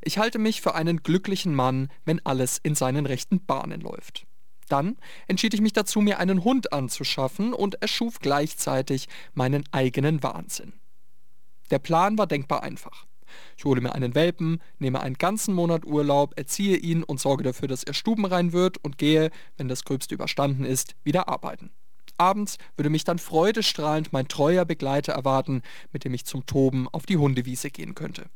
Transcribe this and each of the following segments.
Ich halte mich für einen glücklichen Mann, wenn alles in seinen rechten Bahnen läuft. Dann entschied ich mich dazu, mir einen Hund anzuschaffen und erschuf gleichzeitig meinen eigenen Wahnsinn. Der Plan war denkbar einfach. Ich hole mir einen Welpen, nehme einen ganzen Monat Urlaub, erziehe ihn und sorge dafür, dass er stubenrein wird und gehe, wenn das Gröbste überstanden ist, wieder arbeiten. Abends würde mich dann freudestrahlend mein treuer Begleiter erwarten, mit dem ich zum Toben auf die Hundewiese gehen könnte.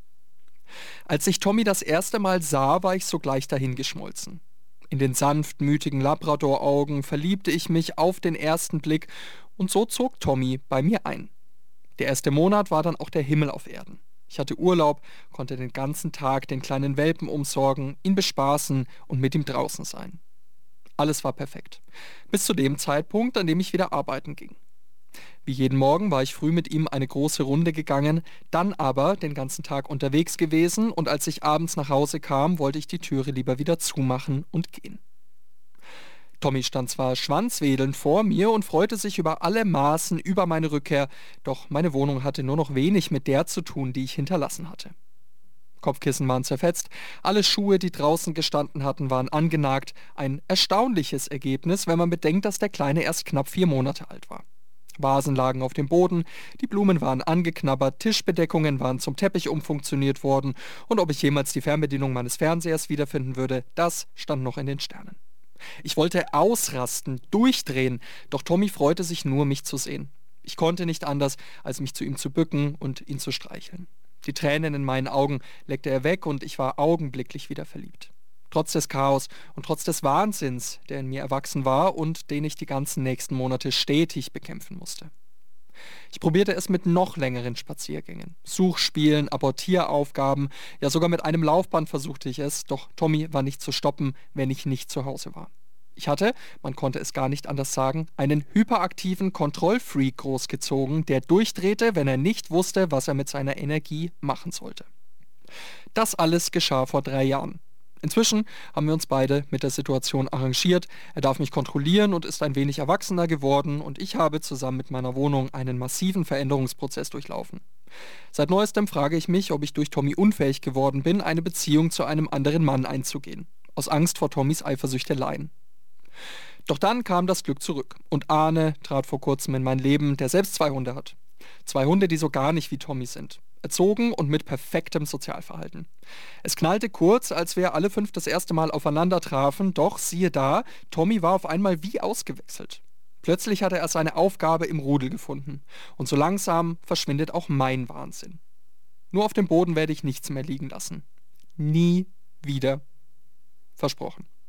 Als ich Tommy das erste Mal sah, war ich sogleich dahingeschmolzen. In den sanftmütigen Labrador-Augen verliebte ich mich auf den ersten Blick und so zog Tommy bei mir ein. Der erste Monat war dann auch der Himmel auf Erden. Ich hatte Urlaub, konnte den ganzen Tag den kleinen Welpen umsorgen, ihn bespaßen und mit ihm draußen sein. Alles war perfekt. Bis zu dem Zeitpunkt, an dem ich wieder arbeiten ging. Wie jeden Morgen war ich früh mit ihm eine große Runde gegangen, dann aber den ganzen Tag unterwegs gewesen und als ich abends nach Hause kam, wollte ich die Türe lieber wieder zumachen und gehen. Tommy stand zwar schwanzwedelnd vor mir und freute sich über alle Maßen über meine Rückkehr, doch meine Wohnung hatte nur noch wenig mit der zu tun, die ich hinterlassen hatte. Kopfkissen waren zerfetzt, alle Schuhe, die draußen gestanden hatten, waren angenagt. Ein erstaunliches Ergebnis, wenn man bedenkt, dass der Kleine erst knapp 4 Monate alt war. Vasen lagen auf dem Boden, die Blumen waren angeknabbert, Tischbedeckungen waren zum Teppich umfunktioniert worden und ob ich jemals die Fernbedienung meines Fernsehers wiederfinden würde, das stand noch in den Sternen. Ich wollte ausrasten, durchdrehen, doch Tommy freute sich nur, mich zu sehen. Ich konnte nicht anders, als mich zu ihm zu bücken und ihn zu streicheln. Die Tränen in meinen Augen leckte er weg und ich war augenblicklich wieder verliebt. Trotz des Chaos und trotz des Wahnsinns, der in mir erwachsen war und den ich die ganzen nächsten Monate stetig bekämpfen musste. Ich probierte es mit noch längeren Spaziergängen, Suchspielen, Apportieraufgaben, ja sogar mit einem Laufband versuchte ich es, doch Tommy war nicht zu stoppen, wenn ich nicht zu Hause war. Ich hatte, man konnte es gar nicht anders sagen, einen hyperaktiven Kontrollfreak großgezogen, der durchdrehte, wenn er nicht wusste, was er mit seiner Energie machen sollte. Das alles geschah vor 3 Jahren. Inzwischen haben wir uns beide mit der Situation arrangiert. Er darf mich kontrollieren und ist ein wenig erwachsener geworden und ich habe zusammen mit meiner Wohnung einen massiven Veränderungsprozess durchlaufen. Seit neuestem frage ich mich, ob ich durch Tommy unfähig geworden bin, eine Beziehung zu einem anderen Mann einzugehen. Aus Angst vor Tommys Eifersüchteleien. Doch dann kam das Glück zurück und Arne trat vor kurzem in mein Leben, der selbst 2 Hunde hat. 2 Hunde, die so gar nicht wie Tommy sind. Erzogen und mit perfektem Sozialverhalten. Es knallte kurz, als wir alle 5 das erste Mal aufeinander trafen, doch siehe da, Tommy war auf einmal wie ausgewechselt. Plötzlich hatte er seine Aufgabe im Rudel gefunden. Und so langsam verschwindet auch mein Wahnsinn. Nur auf dem Boden werde ich nichts mehr liegen lassen. Nie wieder. Versprochen.